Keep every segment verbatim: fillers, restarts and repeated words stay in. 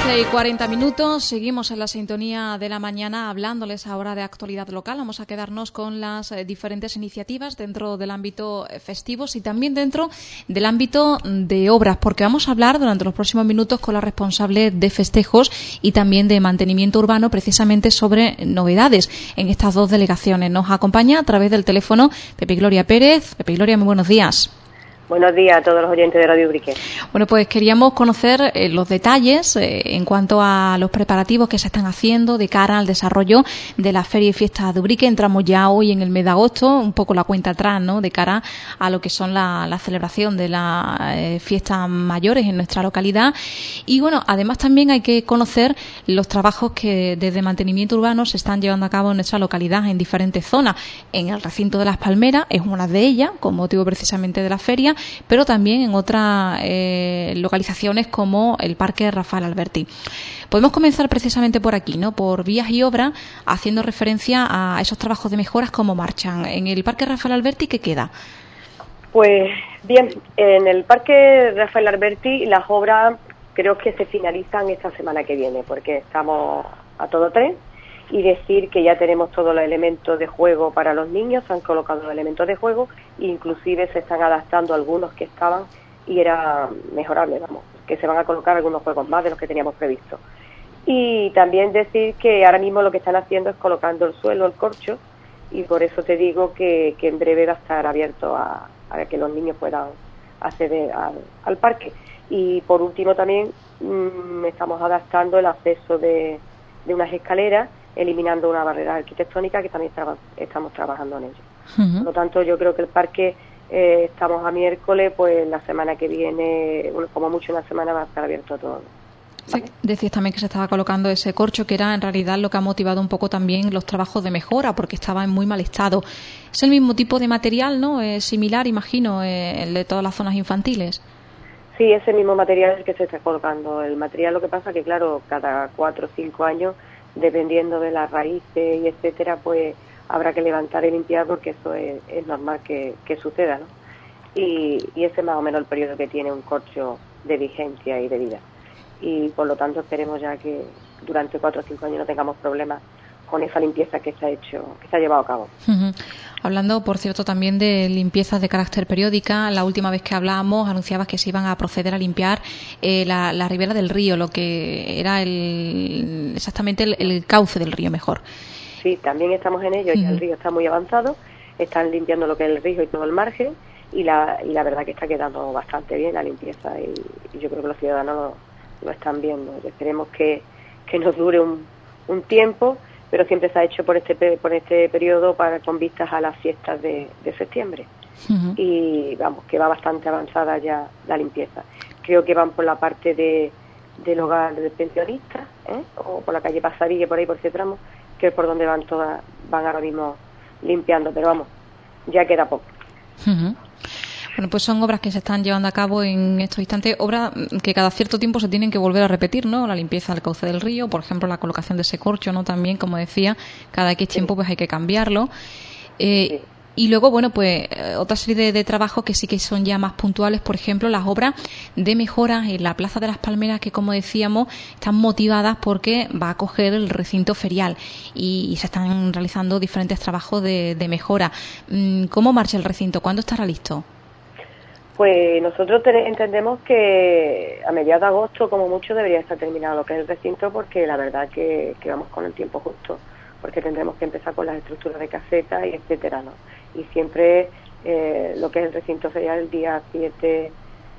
once y cuarenta minutos, seguimos en la sintonía de la mañana hablándoles ahora de actualidad local. Vamos a quedarnos con las eh, diferentes iniciativas dentro del ámbito eh, festivos y también dentro del ámbito de obras, porque vamos a hablar durante los próximos minutos con la responsable de festejos y también de mantenimiento urbano precisamente sobre novedades en estas dos delegaciones. Nos acompaña a través del teléfono Pepe Gloria Pérez. Pepe Gloria, muy buenos días. Buenos días a todos los oyentes de Radio Ubrique. Bueno, pues queríamos conocer eh, los detalles eh, en cuanto a los preparativos que se están haciendo de cara al desarrollo de la Feria y Fiesta de Ubrique. Entramos ya hoy en el mes de agosto, un poco la cuenta atrás, ¿no?, de cara a lo que son la, la celebración de las eh, fiestas mayores en nuestra localidad. Y bueno, además también hay que conocer los trabajos que desde mantenimiento urbano se están llevando a cabo en nuestra localidad en diferentes zonas. En el recinto de Las Palmeras es una de ellas, con motivo precisamente de la feria, pero también en otras eh, localizaciones como el Parque Rafael Alberti. Podemos comenzar precisamente por aquí, ¿no?, por vías y obras, haciendo referencia a esos trabajos de mejoras cómo marchan. En el Parque Rafael Alberti, ¿qué queda? Pues bien, en el Parque Rafael Alberti las obras creo que se finalizan esta semana que viene, porque estamos a todo tren. Y decir que ya tenemos todos los elementos de juego para los niños, se han colocado los elementos de juego, inclusive se están adaptando algunos que estaban y era mejorable, vamos, que se van a colocar algunos juegos más de los que teníamos previsto. Y también decir que ahora mismo lo que están haciendo es colocando el suelo, el corcho, y por eso te digo que, que en breve va a estar abierto a, a que los niños puedan acceder al, al parque. Y por último también mmm, estamos adaptando el acceso de, de unas escaleras, eliminando una barrera arquitectónica que también traba, estamos trabajando en ello. Uh-huh. Por lo tanto, yo creo que el parque, eh, estamos a miércoles, pues la semana que viene, bueno, como mucho una semana, va a estar abierto todo. ¿Vale? Sí, decías también que se estaba colocando ese corcho, que era en realidad lo que ha motivado un poco también los trabajos de mejora, porque estaba en muy mal estado. Es el mismo tipo de material, ¿no? Es similar, imagino, eh, el de todas las zonas infantiles. Sí, es el mismo material que se está colocando. El material, lo que pasa que, claro, cada cuatro o cinco años, dependiendo de las raíces y etcétera, pues habrá que levantar y limpiar, porque eso es, es normal que, que suceda, ¿no? Y, y ese es más o menos el periodo que tiene un corcho de vigencia y de vida. Y por lo tanto esperemos ya que durante cuatro o cinco años no tengamos problemas con esa limpieza que se ha hecho, que se ha llevado a cabo. Uh-huh. Hablando, por cierto, también de limpiezas de carácter periódica, la última vez que hablábamos anunciabas que se iban a proceder a limpiar eh, la, la ribera del río, lo que era el, exactamente el, el cauce del río, mejor. Sí, también estamos en ello, uh-huh. Ya el río está muy avanzado, están limpiando lo que es el río y todo el margen, y la, y la verdad que está quedando bastante bien la limpieza, y, y yo creo que los ciudadanos lo, lo están viendo. Y esperemos que, que nos dure un, un tiempo, pero siempre se ha hecho por este por este periodo para con vistas a las fiestas de, de septiembre. Uh-huh. Y vamos, que va bastante avanzada ya la limpieza. Creo que van por la parte de del hogar de pensionistas, ¿eh? O por la calle Pasarilla, por ahí por ese tramo, que es por donde van todas, van ahora mismo limpiando, pero vamos, ya queda poco. Uh-huh. Bueno, pues son obras que se están llevando a cabo en estos instantes, obras que cada cierto tiempo se tienen que volver a repetir, ¿no? La limpieza del cauce del río, por ejemplo, la colocación de ese corcho, ¿no? También, como decía, cada X tiempo pues hay que cambiarlo. Eh, sí. Y luego, bueno, pues otra serie de, de trabajos que sí que son ya más puntuales, por ejemplo, las obras de mejoras en la Plaza de las Palmeras, que, como decíamos, están motivadas porque va a acoger el recinto ferial y, y se están realizando diferentes trabajos de, de mejora. ¿Cómo marcha el recinto? ¿Cuándo estará listo? Pues nosotros te, entendemos que a mediados de agosto, como mucho, debería estar terminado lo que es el recinto, porque la verdad que, que vamos con el tiempo justo, porque tendremos que empezar con las estructuras de caseta y etcétera, ¿no? Y siempre eh, lo que es el recinto sería el día siete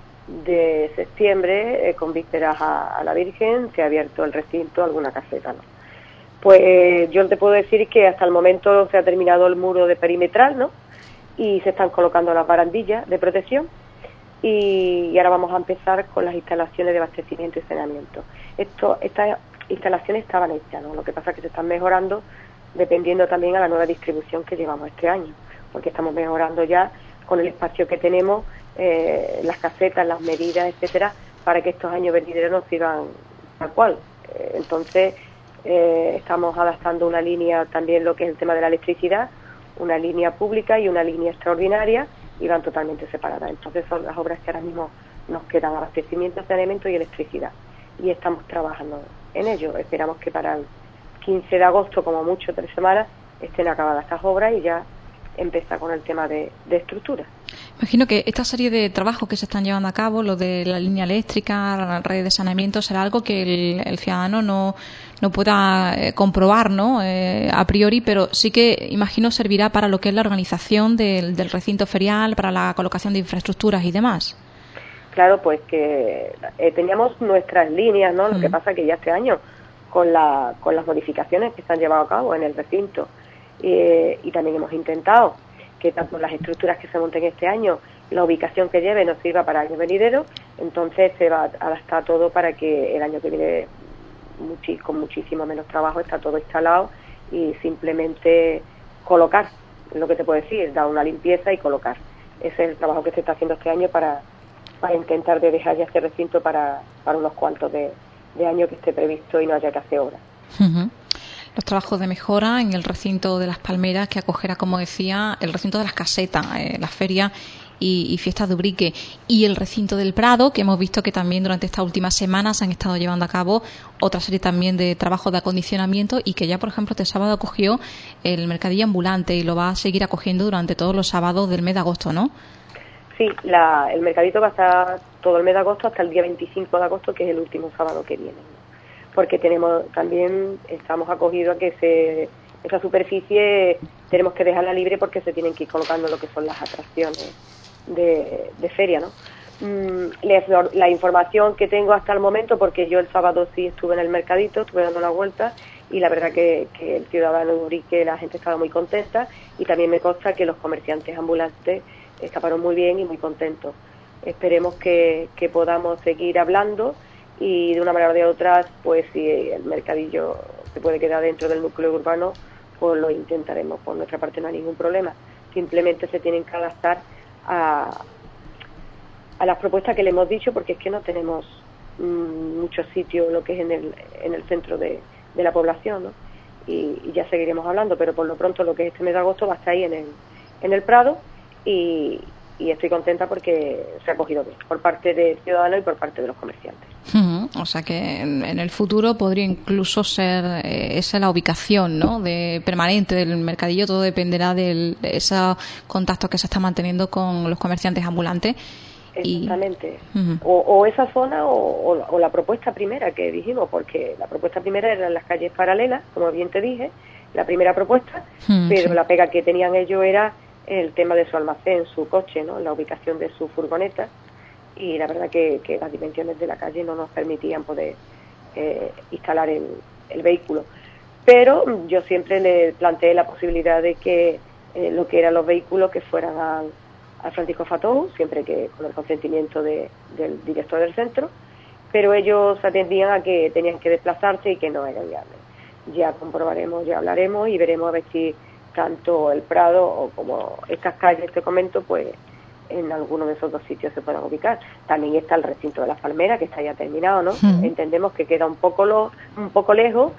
de septiembre, eh, con vísperas a, a la Virgen, se ha abierto el recinto, alguna caseta, ¿no? Pues eh, yo te puedo decir que hasta el momento se ha terminado el muro de perimetral, ¿no? Y se están colocando las barandillas de protección. Y, y ahora vamos a empezar con las instalaciones de abastecimiento y saneamiento. Esto, estas instalaciones estaban hechas, ¿no? Lo que pasa es que se están mejorando dependiendo también a la nueva distribución que llevamos este año, porque estamos mejorando ya con el espacio que tenemos, eh, las casetas, las medidas, etcétera, para que estos años venideros no sigan tal cual. Eh, entonces, eh, estamos adaptando una línea también, lo que es el tema de la electricidad, una línea pública y una línea extraordinaria, y van totalmente separadas. Entonces son las obras que ahora mismo nos quedan: abastecimiento, saneamiento y electricidad. y estamos trabajando en ello. Esperamos que para el quince de agosto, como mucho, tres semanas, estén acabadas estas obras y ya empezar con el tema de, de estructura. Imagino que esta serie de trabajos que se están llevando a cabo, lo de la línea eléctrica, la red de saneamiento, será algo que el, el ciudadano no, no pueda eh, comprobar, ¿no? Eh, a priori, pero sí que imagino servirá para lo que es la organización del, del recinto ferial, para la colocación de infraestructuras y demás. Claro, pues que eh, teníamos nuestras líneas, ¿no? Lo mm. que pasa que ya este año, con, la, con las modificaciones que se han llevado a cabo en el recinto, eh, y también hemos intentado que tanto las estructuras que se monten este año, la ubicación que lleve nos sirva para años venideros, entonces se va a adaptar todo para que el año que viene, muchi, con muchísimo menos trabajo, está todo instalado y simplemente colocar, lo que te puedo decir, dar una limpieza y colocar. Ese es el trabajo que se está haciendo este año para, para intentar de dejar ya este recinto para, para unos cuantos de, de años que esté previsto y no haya que hacer obras. Uh-huh. Los trabajos de mejora en el recinto de las Palmeras, que acogerá, como decía, el recinto de las casetas, eh, las ferias y, y fiestas de Ubrique, y el recinto del Prado, que hemos visto que también durante estas últimas semanas se han estado llevando a cabo otra serie también de trabajos de acondicionamiento, y que ya, por ejemplo, este sábado acogió el mercadillo ambulante y lo va a seguir acogiendo durante todos los sábados del mes de agosto, ¿no? Sí, la, el mercadito va a estar todo el mes de agosto hasta el día veinticinco de agosto, que es el último sábado que viene, porque tenemos también estamos acogidos a que se esa superficie tenemos que dejarla libre porque se tienen que ir colocando lo que son las atracciones de, de feria, ¿no? Mm, les, la información que tengo hasta el momento, porque yo el sábado sí estuve en el mercadito, estuve dando una vuelta y la verdad que, que el ciudadano de Ubrique, la gente estaba muy contenta, y también me consta que los comerciantes ambulantes escaparon muy bien y muy contentos. Esperemos que, que podamos seguir hablando y de una manera o de otra, pues si el mercadillo se puede quedar dentro del núcleo urbano, pues lo intentaremos. Por nuestra parte no hay ningún problema. Simplemente se tienen que adaptar a, a las propuestas que le hemos dicho, porque es que no tenemos mmm, muchos sitios, lo que es en el, en el centro de, de la población, ¿no? Y, y ya seguiremos hablando, pero por lo pronto lo que es este mes de agosto va a estar ahí en el, en el Prado, y, y estoy contenta porque se ha acogido bien por parte del ciudadano y por parte de los comerciantes. Uh-huh. O sea que en, en el futuro podría incluso ser eh, esa la ubicación, ¿no?, de permanente del mercadillo. Todo dependerá del, de esos contactos que se están manteniendo con los comerciantes ambulantes. Exactamente. Y... Uh-huh. o, o esa zona o, o, o la propuesta primera que dijimos, porque la propuesta primera era en las calles paralelas, como bien te dije, la primera propuesta, uh-huh, pero sí. La pega que tenían ellos era el tema de su almacén, su coche, ¿no?, la ubicación de su furgoneta, y la verdad que, que las dimensiones de la calle no nos permitían poder eh, instalar el, el vehículo. Pero yo siempre le planteé la posibilidad de que eh, lo que eran los vehículos que fueran al, al Francisco Fatou, siempre que con el consentimiento de, del director del centro, pero ellos atendían a que tenían que desplazarse y que no era viable. Ya comprobaremos, ya hablaremos y veremos a ver si tanto el Prado o como estas calles te comento, pues en alguno de esos dos sitios se puedan ubicar. También está el recinto de las Palmeras, que está ya terminado, ¿no? Uh-huh. Entendemos que queda un poco lo, un poco lejos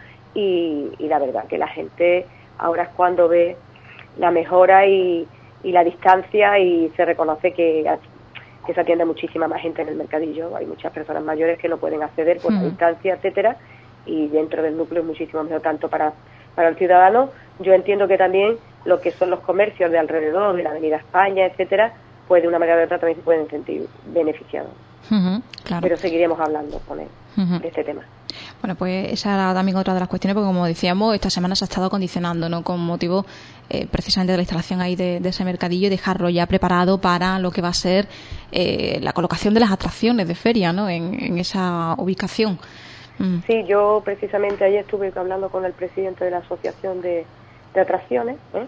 y, y la verdad que la gente ahora es cuando ve la mejora y, y la distancia, y se reconoce que, que se atiende muchísima más gente en el mercadillo. Hay muchas personas mayores que no pueden acceder por uh-huh. la distancia, etcétera, y dentro del núcleo es muchísimo mejor tanto para para el ciudadano. Yo entiendo que también lo que son los comercios de alrededor, de la Avenida España, etcétera, pues de una manera u otra también se pueden sentir beneficiados. Uh-huh, claro. Pero seguiremos hablando con él uh-huh. de este tema. Bueno, pues esa era también otra de las cuestiones, porque como decíamos, esta semana se ha estado acondicionando, ¿no?, con motivo eh, precisamente de la instalación ahí de, de ese mercadillo, y dejarlo ya preparado para lo que va a ser eh, la colocación de las atracciones de feria, ¿no?, en, en esa ubicación. Mm. Sí, yo precisamente ayer estuve hablando con el presidente de la Asociación de, de Atracciones, ¿eh?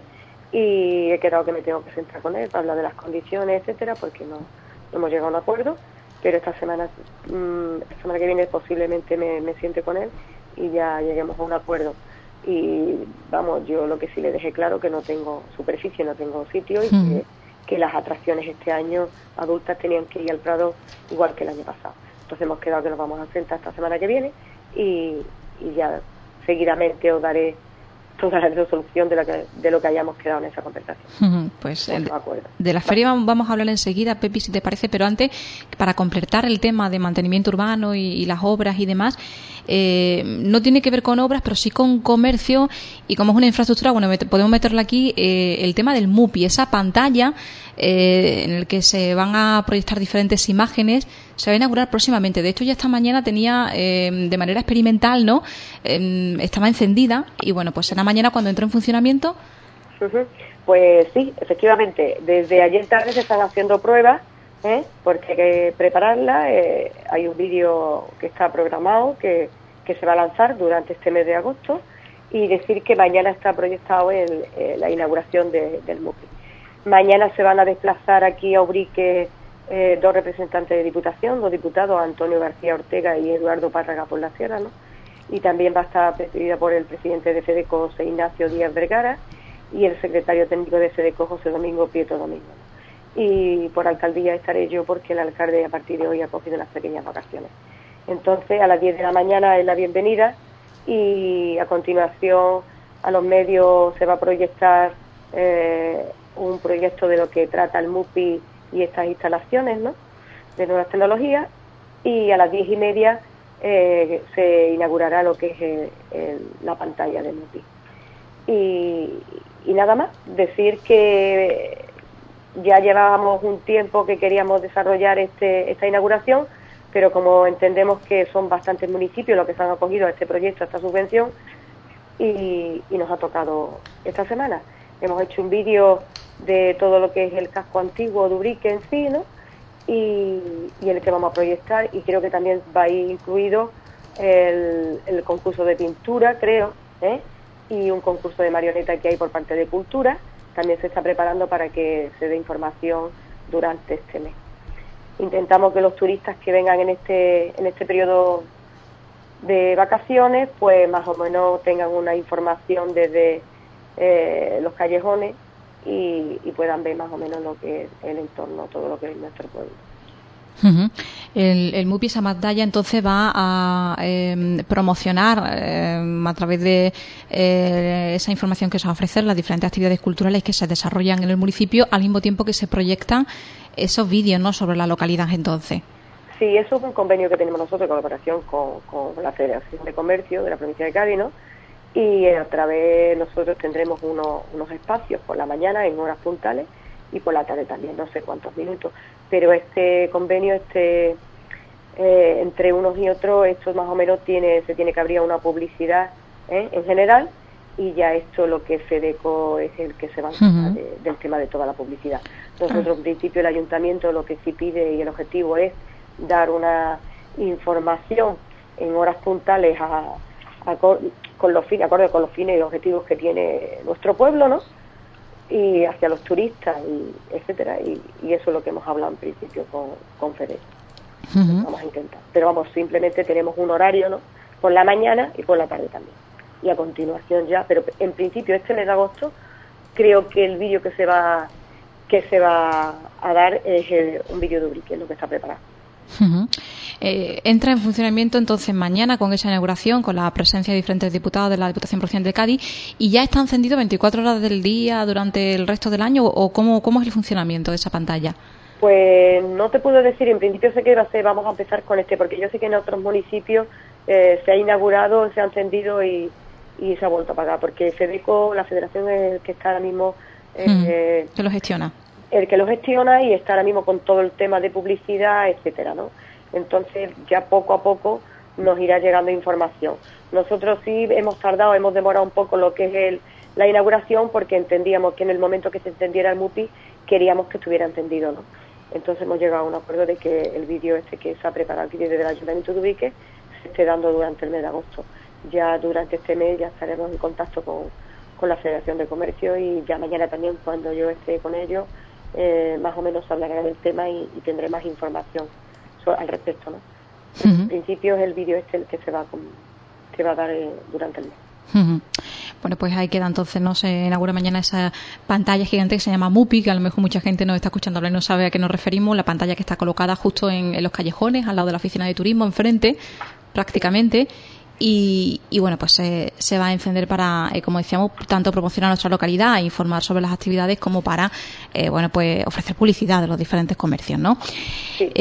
y he quedado que me tengo que sentar con él para hablar de las condiciones, etcétera, porque no, no hemos llegado a un acuerdo, pero esta semana, mmm, esta semana que viene posiblemente me, me siente con él y ya lleguemos a un acuerdo. Y vamos, yo lo que sí le dejé claro que no tengo superficie, no tengo sitio, y mm. que, que las atracciones este año adultas tenían que ir al Prado igual que el año pasado. Entonces hemos quedado que nos vamos a sentar esta semana que viene y, y ya seguidamente os daré toda la resolución de lo que, de lo que hayamos quedado en esa conversación. Pues de, de la feria vamos a hablar enseguida, Pepi, si te parece, pero antes, para completar el tema de mantenimiento urbano y, y las obras y demás, eh, no tiene que ver con obras, pero sí con comercio, y como es una infraestructura, bueno, met- podemos meterle aquí eh, el tema del MUPI, esa pantalla eh, en el que se van a proyectar diferentes imágenes, se va a inaugurar próximamente. De hecho, ya esta mañana tenía, eh, de manera experimental, ¿no? Eh, estaba encendida, y bueno, pues será mañana cuando entre en funcionamiento. Uh-huh. Pues sí, efectivamente, desde ayer tarde se están haciendo pruebas, ¿eh? Porque hay que prepararla. Eh, hay un vídeo que está programado que, que se va a lanzar durante este mes de agosto, y decir que mañana está proyectado el, eh, la inauguración de, del MUPI. Mañana se van a desplazar aquí a Ubrique eh, dos representantes de Diputación, dos diputados, Antonio García Ortega y Eduardo Párraga por la Sierra, ¿no? Y también va a estar presidida por el presidente de FEDECO, José Ignacio Díaz Vergara, y el secretario técnico de FEDECO, José Domingo Prieto Domingo. Y por alcaldía estaré yo, porque el alcalde a partir de hoy ha cogido unas pequeñas vacaciones. Entonces, a las diez de la mañana es la bienvenida, y a continuación a los medios se va a proyectar eh, un proyecto de lo que trata el MUPI y estas instalaciones, ¿no?, de nuevas tecnologías, y a las diez y media eh, se inaugurará lo que es el, el, la pantalla del MUPI. Y, y nada más, decir que ya llevábamos un tiempo que queríamos desarrollar este, esta inauguración, pero como entendemos que son bastantes municipios los que se han acogido a este proyecto, a esta subvención, y, y nos ha tocado esta semana. Hemos hecho un vídeo de todo lo que es el casco antiguo de Ubrique en sí, ¿no?, y, y el que vamos a proyectar, y creo que también va a ir incluido el, el concurso de pintura, creo, ¿eh?, y un concurso de marioneta que hay por parte de Cultura. También se está preparando para que se dé información durante este mes. Intentamos que los turistas que vengan en este en este periodo de vacaciones, pues más o menos tengan una información desde eh, los callejones y, y puedan ver más o menos lo que es el entorno, todo lo que es nuestro pueblo. Uh-huh. El, el MUPI, esa pantalla, entonces va a eh, promocionar eh, a través de eh, esa información que se va a ofrecer, las diferentes actividades culturales que se desarrollan en el municipio, al mismo tiempo que se proyectan esos vídeos, ¿no?, sobre la localidad entonces. Sí, eso es un convenio que tenemos nosotros en colaboración con, con la Federación de Comercio de la provincia de Cádiz, ¿no? Y a través nosotros tendremos unos, unos espacios por la mañana en horas puntales y por la tarde también, no sé cuántos minutos, pero este convenio, este eh, entre unos y otros, esto más o menos tiene se tiene que abrir una publicidad ¿eh? en general, y ya esto lo que FEDECO es el que se va a encargar uh-huh. de, del tema de toda la publicidad. Nosotros uh-huh. en principio el ayuntamiento lo que sí pide y el objetivo es dar una información en horas puntales a, a, con los fines, acorde con los fines y objetivos que tiene nuestro pueblo, ¿no?, y hacia los turistas, y etcétera, y, y eso es lo que hemos hablado en principio con, con FEDECO. Uh-huh. Vamos a intentar, pero vamos, simplemente tenemos un horario, ¿no?, por la mañana y por la tarde también, y a continuación ya, pero en principio este mes de agosto creo que el vídeo que se va que se va a dar es el, un vídeo de Ubrique, lo que está preparado. Uh-huh. Eh, entra en funcionamiento entonces mañana con esa inauguración, con la presencia de diferentes diputados de la Diputación Provincial de Cádiz, y ya está encendido veinticuatro horas del día durante el resto del año, o cómo, cómo es el funcionamiento de esa pantalla. Pues no te puedo decir, en principio sé que va a ser, vamos a empezar con este, porque yo sé que en otros municipios eh, se ha inaugurado, se ha encendido y, y se ha vuelto a apagar, porque FEDECO, la federación, es el que está ahora mismo eh, mm, que lo gestiona. El que lo gestiona y está ahora mismo con todo el tema de publicidad, etcétera, ¿no? Entonces ya poco a poco nos irá llegando información. Nosotros sí hemos tardado, hemos demorado un poco lo que es el, la inauguración, porque entendíamos que en el momento que se encendiera el MUPI queríamos que estuviera encendido, ¿no? Entonces hemos llegado a un acuerdo de que el vídeo este que se ha preparado aquí desde el Ayuntamiento de Ubrique se esté dando durante el mes de agosto. Ya durante este mes ya estaremos en contacto con, con la Federación de Comercio, y ya mañana también, cuando yo esté con ellos, eh, más o menos hablaré del tema y, y tendré más información al respecto, ¿no? Uh-huh. En principio es el vídeo este el que se va con, que va a dar eh, durante el mes. Uh-huh. Bueno, pues ahí queda entonces, ¿no? Se inaugura mañana esa pantalla gigante que se llama MUPI, que a lo mejor mucha gente nos está escuchando hablar y no sabe a qué nos referimos. La pantalla que está colocada justo en, en los callejones, al lado de la oficina de turismo, enfrente, prácticamente, y, y bueno, pues se, se va a encender para, eh, como decíamos, tanto promocionar nuestra localidad e informar sobre las actividades como para, eh, bueno, pues ofrecer publicidad de los diferentes comercios, ¿no? Sí.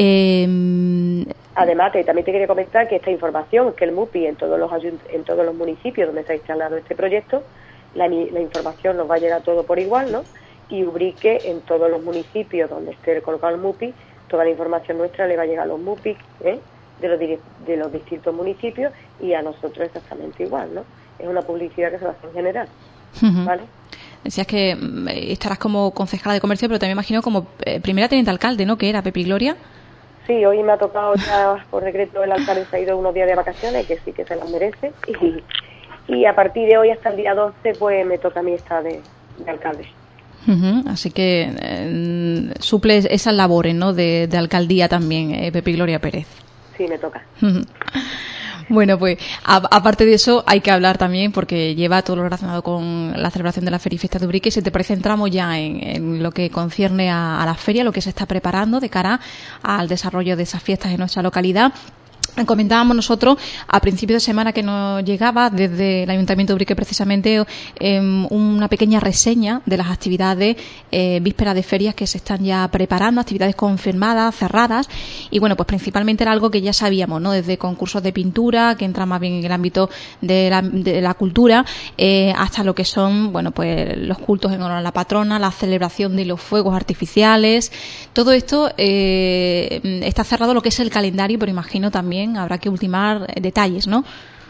Eh, Además, te, también te quería comentar que esta información, que el MUPI en todos los en todos los municipios donde se ha instalado este proyecto, la, la información nos va a llegar todo por igual, ¿no? Y Ubrique, en todos los municipios donde esté colocado el MUPI, toda la información nuestra le va a llegar a los MUPI, ¿eh? de, los, de los distintos municipios, y a nosotros exactamente igual, ¿no? Es una publicidad que se va a hacer en general, uh-huh. ¿vale? Decías que estarás como concejala de comercio, pero también imagino como eh, primera teniente alcalde, ¿no? Que era Pepi Gloria. Sí, hoy me ha tocado ya por decreto, el alcalde se ha ido unos días de vacaciones, que sí que se las merece, y, y a partir de hoy hasta el día doce pues me toca a mí estar de, de alcalde. Uh-huh. Así que eh, suple esas labores, ¿no? De, de alcaldía también, eh, Pepi Gloria Pérez. Sí, me toca. Uh-huh. Bueno, pues a, aparte de eso hay que hablar también, porque lleva todo lo relacionado con la celebración de la Feria y Fiesta de Ubrique, y si te parece entramos ya en, en lo que concierne a, a la feria, lo que se está preparando de cara al desarrollo de esas fiestas en nuestra localidad. Comentábamos nosotros a principio de semana que nos llegaba desde el Ayuntamiento de Ubrique precisamente eh, una pequeña reseña de las actividades eh, vísperas de ferias que se están ya preparando, actividades confirmadas, cerradas, y bueno, pues principalmente era algo que ya sabíamos, ¿no? Desde concursos de pintura, que entran más bien en el ámbito de la, de la cultura, eh, hasta lo que son, bueno, pues los cultos en honor a la patrona, la celebración de los fuegos artificiales. Todo esto eh, está cerrado lo que es el calendario, pero imagino también habrá que ultimar detalles, ¿no?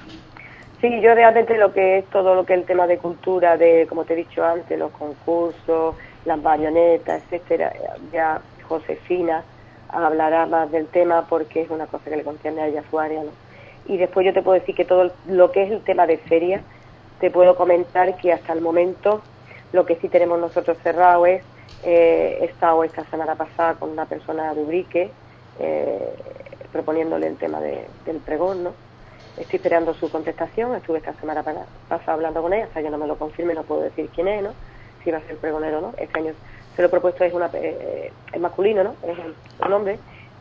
Sí, yo realmente lo que es todo lo que es el tema de cultura, de como te he dicho antes, los concursos, las marionetas, etcétera, ya Josefina hablará más del tema porque es una cosa que le concierne a ella, su área, ¿no? Y después yo te puedo decir que todo lo que es el tema de feria, te puedo comentar que hasta el momento lo que sí tenemos nosotros cerrado es, eh, he estado esta semana pasada con una persona de Ubrique, eh, proponiéndole el tema de, del pregón, ¿no? Estoy esperando su contestación, estuve esta semana pasada hablando con ella, hasta que no me lo confirme no puedo decir quién es, ¿no? Si va a ser pregonero o no. Este año se lo he propuesto, es, una, eh, es masculino, ¿no? Es un hombre.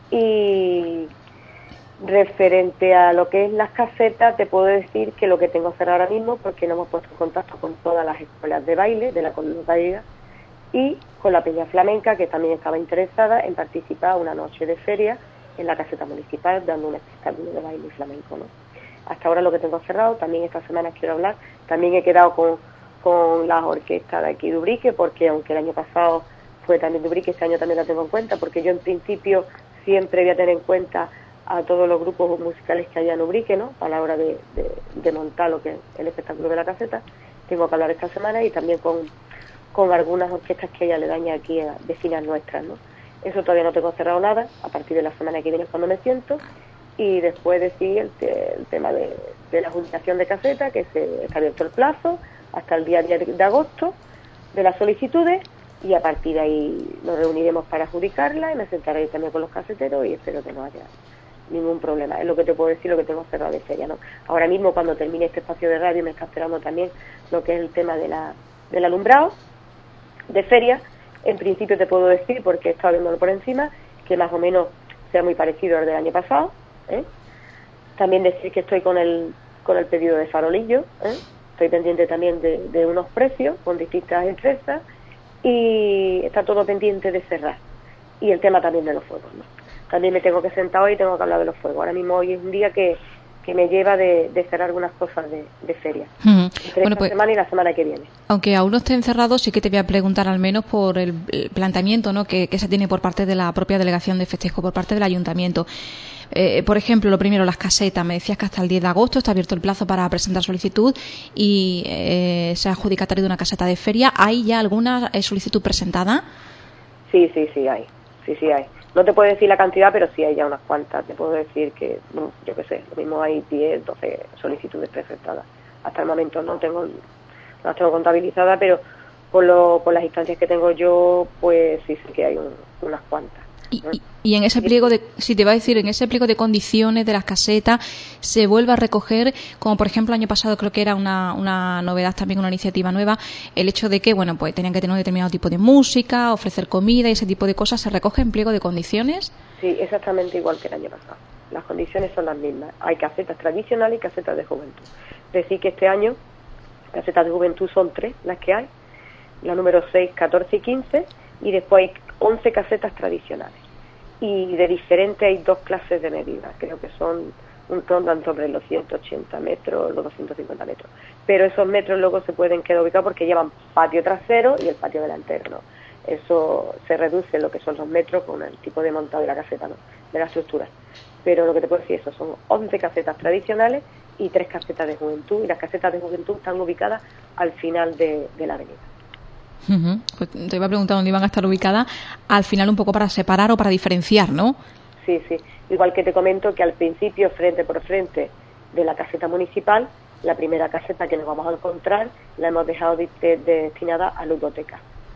Y referente a lo que es las casetas, te puedo decir que lo que tengo cerrado ahora mismo, porque no hemos puesto en contacto con todas las escuelas de baile de la comunidad gallega y con la Peña Flamenca, que también estaba interesada en participar una noche de feria en la caseta municipal, dando un espectáculo de baile flamenco, ¿no? Hasta ahora lo que tengo cerrado, también esta semana quiero hablar, también he quedado con, con las orquestas de aquí de Ubrique, porque aunque el año pasado fue también de Ubrique, este año también la tengo en cuenta, porque yo en principio siempre voy a tener en cuenta a todos los grupos musicales que haya en Ubrique, ¿no? A la hora de, de, de montar lo que es el espectáculo de la caseta, tengo que hablar esta semana y también con, con algunas orquestas que haya aledañas aquí, a vecinas nuestras, ¿no? Eso todavía no tengo cerrado nada, a partir de la semana que viene es cuando me siento, y después decir el, te, el tema de, de la adjudicación de caseta, que se está abierto el plazo hasta el día diez de agosto de las solicitudes, y a partir de ahí nos reuniremos para adjudicarla y me sentaré también con los caseteros y espero que no haya ningún problema. Es lo que te puedo decir, lo que tengo cerrado de feria, ¿no? Ahora mismo, cuando termine este espacio de radio, me está esperando también lo que es el tema de la, del alumbrado de feria. En principio te puedo decir, porque he estado viéndolo por encima, que más o menos sea muy parecido al del año pasado, ¿eh? También decir que estoy con el con el pedido de farolillo, ¿eh? Estoy pendiente también de, de unos precios con distintas empresas y está todo pendiente de cerrar. Y el tema también de los fuegos, ¿no? También me tengo que sentar hoy y tengo que hablar de los fuegos. Ahora mismo hoy es un día que, que me lleva de, de cerrar algunas cosas de, de feria. Uh-huh. Entre bueno, esta pues, semana y la semana que viene. Aunque aún no esté encerrado, sí que te voy a preguntar al menos por el, el planteamiento, ¿no? que, que se tiene por parte de la propia delegación de festejo, por parte del ayuntamiento. Eh, por ejemplo, lo primero, las casetas. Me decías que hasta el diez de agosto está abierto el plazo para presentar solicitud y eh, sea adjudicatario de una caseta de feria. ¿Hay ya alguna eh, solicitud presentada? Sí, sí, sí hay. Sí, sí hay. No te puedo decir la cantidad, pero sí hay ya unas cuantas. Te puedo decir que, yo qué sé, lo mismo hay diez, doce solicitudes presentadas. Hasta el momento no tengo, no las tengo contabilizadas, pero por, lo, por las instancias que tengo yo, pues sí sé que hay un, unas cuantas. Y, y, y en ese pliego de, si te va a decir, en ese pliego de condiciones de las casetas, se vuelve a recoger, como por ejemplo el año pasado creo que era una, una novedad también, una iniciativa nueva, el hecho de que, bueno, pues tenían que tener un determinado tipo de música, ofrecer comida y ese tipo de cosas, ¿se recoge en pliego de condiciones? Sí, exactamente igual que el año pasado. las condiciones son las mismas. Hay casetas tradicionales y casetas de juventud. Es decir, que este año casetas de juventud son tres las que hay, la número seis, catorce y quince, y después hay once casetas tradicionales. Y de diferente hay dos clases de medidas, creo que son un rondan sobre los ciento ochenta metros, los doscientos cincuenta metros. Pero esos metros luego se pueden quedar ubicados porque llevan patio trasero y el patio delantero, ¿no? Eso se reduce lo que son los metros con el tipo de montado de la caseta, ¿no? De la estructura. Pero lo que te puedo decir, eso son once casetas tradicionales y tres casetas de juventud, y las casetas de juventud están ubicadas al final de, de la avenida. Uh-huh. Pues te iba a preguntar dónde iban a estar ubicadas al final, un poco para separar o para diferenciar, ¿no? Sí, sí. Igual que te comento que al principio, frente por frente de la caseta municipal, la primera caseta que nos vamos a encontrar la hemos dejado de, de, de destinada a ludoteca.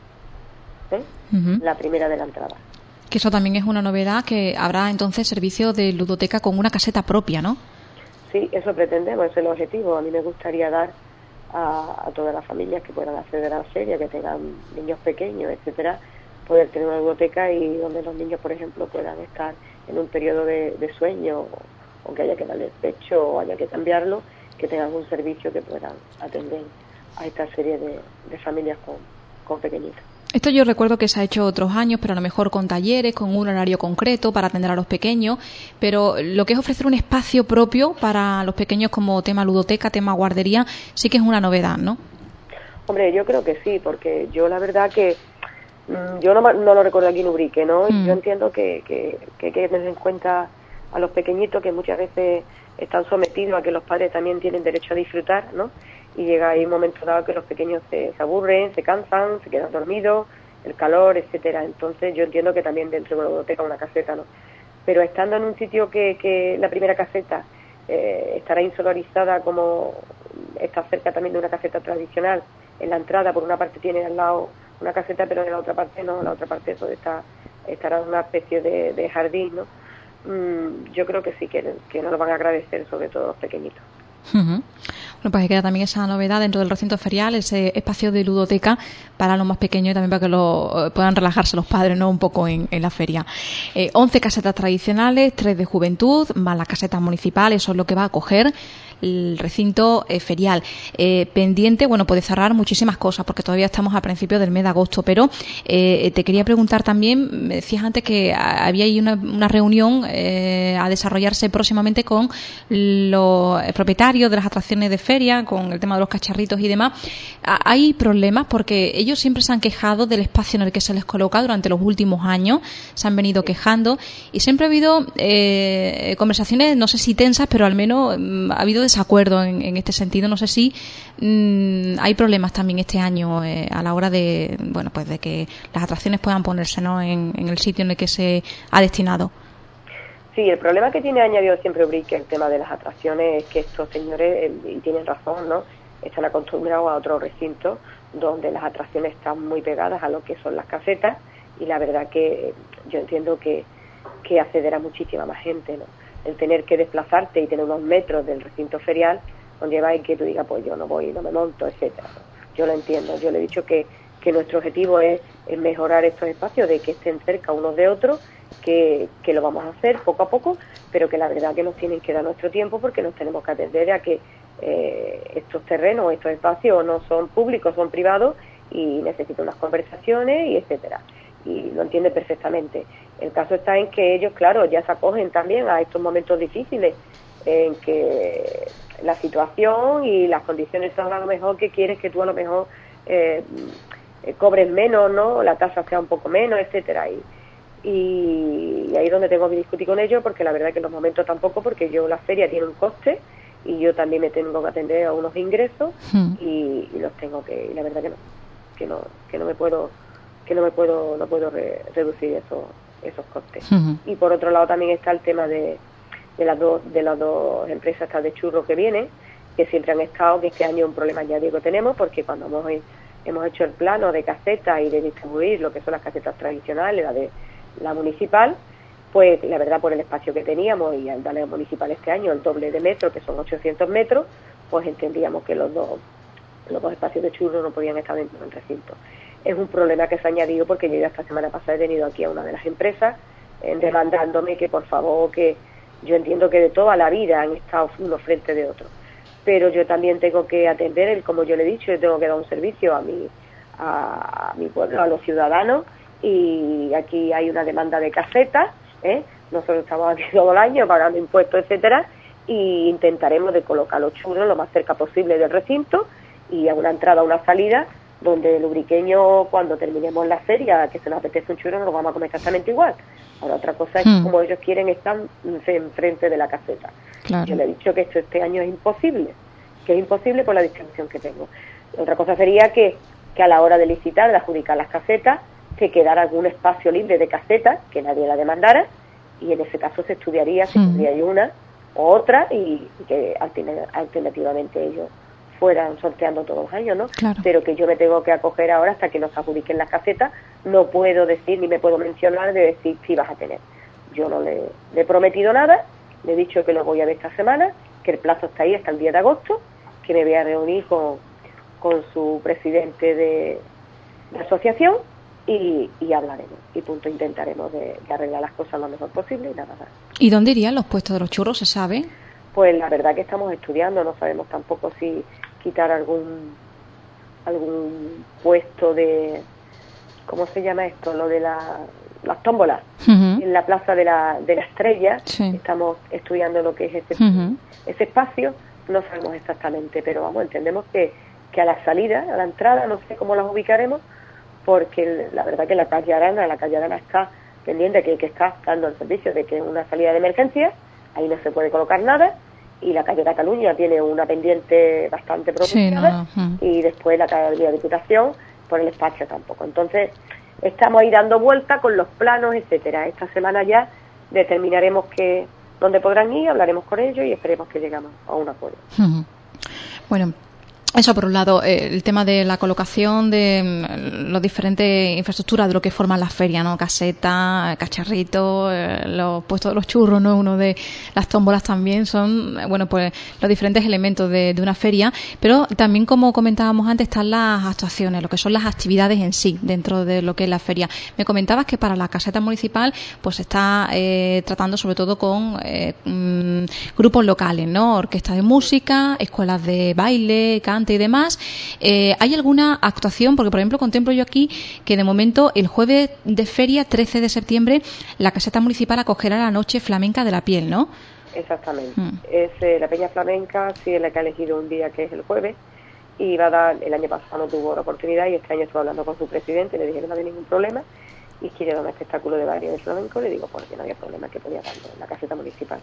¿Eh? Uh-huh. La primera de la entrada. Que eso también es una novedad, que habrá entonces servicio de ludoteca con una caseta propia, ¿no? Sí, eso pretendemos, ese es el objetivo. A mí me gustaría dar a, a todas las familias que puedan acceder a la feria, que tengan niños pequeños, etcétera, poder tener una biblioteca y donde los niños, por ejemplo, puedan estar en un periodo de, de sueño, o, o que haya que darle el pecho o haya que cambiarlo, que tengan un servicio que puedan atender a esta serie de, de familias con, con pequeñitos. Esto yo recuerdo que se ha hecho otros años, pero a lo mejor con talleres, con un horario concreto para atender a los pequeños, pero lo que es ofrecer un espacio propio para los pequeños como tema ludoteca, tema guardería, sí que es una novedad, ¿no? Hombre, yo creo que sí, porque yo la verdad que mmm, yo no, no lo recuerdo aquí en Ubrique, ¿no? Mm. Yo entiendo que, que, que hay que tener en cuenta a los pequeñitos, que muchas veces están sometidos a que los padres también tienen derecho a disfrutar, ¿no? Y llega ahí un momento dado que los pequeños se, se aburren, se cansan, se quedan dormidos, el calor, etcétera. Entonces yo entiendo que también dentro de la biblioteca una caseta, ¿no? Pero estando en un sitio que, que la primera caseta eh, estará insonorizada, como está cerca también de una caseta tradicional, en la entrada por una parte tiene al lado una caseta, pero en la otra parte no, en la otra parte eso está, estará una especie de, de jardín, ¿no? Mm, yo creo que sí, que, que nos lo van a agradecer, sobre todo los pequeñitos. Uh-huh. Bueno, pues queda también esa novedad dentro del recinto ferial, ese espacio de ludoteca para los más pequeños y también para que lo puedan relajarse los padres, ¿no? Un poco en, en la feria. Eh, once casetas tradicionales, tres de juventud, más las casetas municipales, eso es lo que va a acoger el recinto eh, ferial. Eh, pendiente, bueno, puede cerrar muchísimas cosas porque todavía estamos a principios del mes de agosto, pero eh, te quería preguntar también, me decías antes que había ahí una, una reunión eh, a desarrollarse próximamente con los propietarios de las atracciones de feria, con el tema de los cacharritos y demás. Hay problemas porque ellos siempre se han quejado del espacio en el que se les coloca durante los últimos años, se han venido quejando y siempre ha habido eh, conversaciones, no sé si tensas, pero al menos mm, ha habido desacuerdo en, en este sentido. No sé si mmm, hay problemas también este año eh, a la hora de, bueno, pues de que las atracciones puedan ponerse, ¿no? en, en el sitio en el que se ha destinado. Sí, el problema que tiene añadido siempre Ubrique el tema de las atracciones es que estos señores, y tienen razón, ¿no?, están acostumbrados a otros recintos donde las atracciones están muy pegadas a lo que son las casetas, y la verdad que yo entiendo que, que accederá muchísima más gente, ¿no? El tener que desplazarte y tener unos metros del recinto ferial donde va y que tú digas, pues yo no voy, no me monto, etcétera. Yo lo entiendo, yo le he dicho que, que nuestro objetivo es, es mejorar estos espacios, de que estén cerca unos de otros, que, que lo vamos a hacer poco a poco, pero que la verdad que nos tienen que dar nuestro tiempo porque nos tenemos que atender a que eh, estos terrenos, estos espacios no son públicos, son privados y necesitan unas conversaciones y etcétera. Y lo entiende perfectamente. El caso está en que ellos, claro, ya se acogen también a estos momentos difíciles en que la situación y las condiciones son a lo mejor que quieres que tú a lo mejor eh, cobres menos, ¿no? La tasa sea un poco menos, etcétera. Y, y ahí es donde tengo que discutir con ellos, porque la verdad que en los momentos tampoco, porque yo la feria tiene un coste y yo también me tengo que atender a unos ingresos hmm. y, y los tengo que, y la verdad que no, que no, que no me puedo, que no me puedo, no puedo re, reducir esos, esos costes. Uh-huh. Y por otro lado también está el tema de, de las dos, de las dos empresas estas de churros que vienen, que siempre han estado, que este año un problema añadido que tenemos, porque cuando hemos, hemos hecho el plano de casetas y de distribuir lo que son las casetas tradicionales, la de la municipal, pues la verdad por el espacio que teníamos y al darle a la municipal este año el doble de metros, que son ochocientos metros, pues entendíamos que los dos, los dos espacios de churros no podían estar dentro del recinto. Es un problema que se ha añadido porque yo ya esta semana pasada he tenido aquí a una de las empresas eh, demandándome que por favor que, yo entiendo que de toda la vida han estado uno frente de otro, pero yo también tengo que atender, el, como yo le he dicho, yo tengo que dar un servicio a mi, a, a mi pueblo, a los ciudadanos, y aquí hay una demanda de casetas, ¿eh? Nosotros estamos aquí todo el año pagando impuestos, etcétera, y intentaremos de colocar los churros lo más cerca posible del recinto, y a una entrada, a una salida, donde el ubriqueño, cuando terminemos la feria, que se nos apetece un churro, nos lo vamos a comer exactamente igual. Ahora, otra cosa es que, Hmm. como ellos quieren, están enfrente de la caseta. Claro. Yo le he dicho que esto este año es imposible, que es imposible por la distribución que tengo. Otra cosa sería que, que a la hora de licitar, de adjudicar las casetas, se quedara algún espacio libre de casetas, que nadie la demandara, y en ese caso se estudiaría si Hmm. tendría una o otra, y, y que alterna- alternativamente ellos fueran sorteando todos los años, ¿no? Claro. Pero que yo me tengo que acoger ahora hasta que nos adjudiquen las casetas, no puedo decir ni me puedo mencionar de decir si vas a tener. Yo no le, le he prometido nada, le he dicho que lo voy a ver esta semana, que el plazo está ahí hasta el diez de agosto, que me voy a reunir con, con su presidente de, de asociación y, y hablaremos, y punto, intentaremos de, de arreglar las cosas lo mejor posible y nada más. ¿Y dónde irían los puestos de los churros, se sabe? Pues la verdad que estamos estudiando, no sabemos tampoco si quitar algún algún puesto de, ¿cómo se llama esto? Lo de la, las tómbolas, Uh-huh. en la Plaza de la, de la Estrella. Sí. Estamos estudiando lo que es ese, Uh-huh. ese espacio, no sabemos exactamente, pero vamos, entendemos que, que a la salida, a la entrada, no sé cómo las ubicaremos, porque la verdad que la calle Arana, la calle Arana está pendiente, que, que está dando el servicio de que es una salida de emergencia, ahí no se puede colocar nada, y la calle Cataluña tiene una pendiente bastante pronunciada, Sí, no, uh. y después la calle de la Diputación por el espacio tampoco. Entonces estamos ahí dando vuelta con los planos, etcétera. Esta semana ya determinaremos que dónde podrán ir, hablaremos con ellos y esperemos que lleguemos a un acuerdo. Uh-huh. Bueno, eso por un lado, eh, el tema de la colocación de mm, las diferentes infraestructuras de lo que forman las ferias, ¿no? Casetas, cacharritos, eh, los puestos de los churros, ¿no? Uno de las tómbolas también son, eh, bueno, pues los diferentes elementos de, de una feria, pero también, como comentábamos antes, están las actuaciones, lo que son las actividades en sí dentro de lo que es la feria. Me comentabas que para la caseta municipal pues se está eh, tratando sobre todo con eh, mm, grupos locales, ¿no? Orquestas de música, escuelas de baile, canto y demás. Eh, ¿Hay alguna actuación? Porque, por ejemplo, contemplo yo aquí que de momento el jueves de feria, trece de septiembre, la caseta municipal acogerá la noche flamenca de la piel, ¿no? Exactamente. Mm. Es eh, la Peña Flamenca, sí, es la que ha elegido un día que es el jueves, y va a dar, el año pasado no tuvo la oportunidad y este año estuve hablando con su presidente, le dije que no había ningún problema y quiere dar un espectáculo de baile de flamenco, le digo pues que no había problema, que podía darlo en la caseta municipal.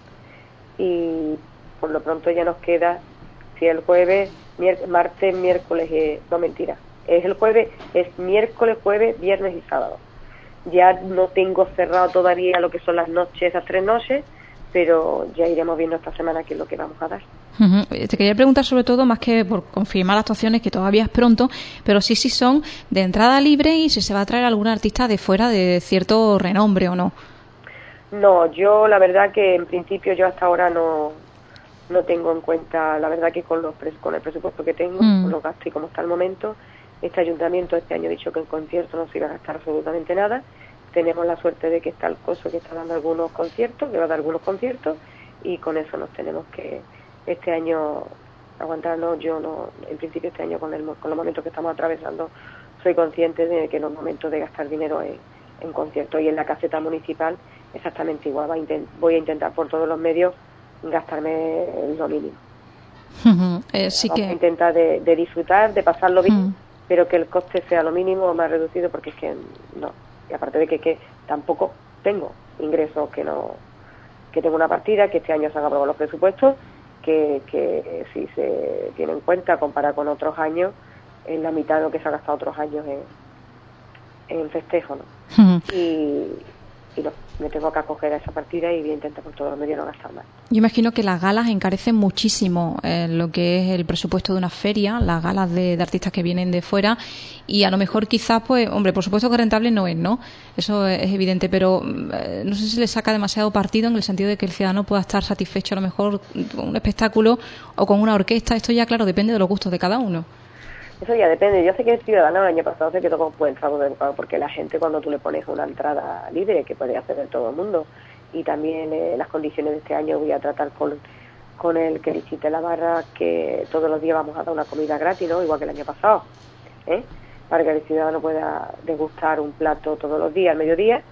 Y por lo pronto ya nos queda, si el jueves, mier- martes, miércoles, eh, no mentira, es el jueves, es miércoles, jueves, viernes y sábado. Ya no tengo cerrado todavía lo que son las noches, esas tres noches, pero ya iremos viendo esta semana qué es lo que vamos a dar. Uh-huh. Te quería preguntar sobre todo, más que por confirmar las actuaciones, que todavía es pronto, pero sí, sí son de entrada libre y si se va a traer algún artista de fuera de cierto renombre o no. No, yo la verdad que en principio yo hasta ahora no no tengo en cuenta, la verdad que con los pres- con el presupuesto que tengo, Mm. con los gastos y como está el momento, este ayuntamiento este año ha dicho que en conciertos no se iba a gastar absolutamente nada. Tenemos la suerte de que está el COSO que está dando algunos conciertos, que va a dar algunos conciertos, y con eso nos tenemos que este año aguantarnos. Yo no, en principio este año con, el, con los momentos que estamos atravesando, soy consciente de que no es momento de gastar dinero en, en conciertos, y en la caseta municipal exactamente igual. Va a intent, voy a intentar por todos los medios gastarme lo mínimo. Uh-huh. Eh, sí Vamos que... a intentar de, de disfrutar, de pasarlo bien, Mm. pero que el coste sea lo mínimo o más reducido, porque es que no. Y aparte de que, que tampoco tengo ingresos, que no que tengo una partida, que este año se han aprobado los presupuestos, que, que si se tiene en cuenta, comparado con otros años, es la mitad de lo que se ha gastado otros años en, en festejo, ¿no? Uh-huh. Y, y no, me tengo que acoger a esa partida y voy a intentar por todos los medios no gastar más. Yo imagino que las galas encarecen muchísimo eh, lo que es el presupuesto de una feria, las galas de, de artistas que vienen de fuera, y a lo mejor quizás, pues, hombre, por supuesto que rentable no es, ¿no? Eso es, es evidente, pero eh, no sé si le saca demasiado partido en el sentido de que el ciudadano pueda estar satisfecho a lo mejor con un espectáculo o con una orquesta. Esto ya, claro, depende de los gustos de cada uno. Eso ya depende. Yo sé que el ciudadano el año pasado se quedó con buen sabor de boca, porque la gente, cuando tú le pones una entrada libre, que puede acceder todo el mundo, y también eh, las condiciones de este año voy a tratar con, con el que visite la barra, que todos los días vamos a dar una comida gratis, ¿no? Igual que el año pasado, ¿eh? Para que el ciudadano pueda degustar un plato todos los días al mediodía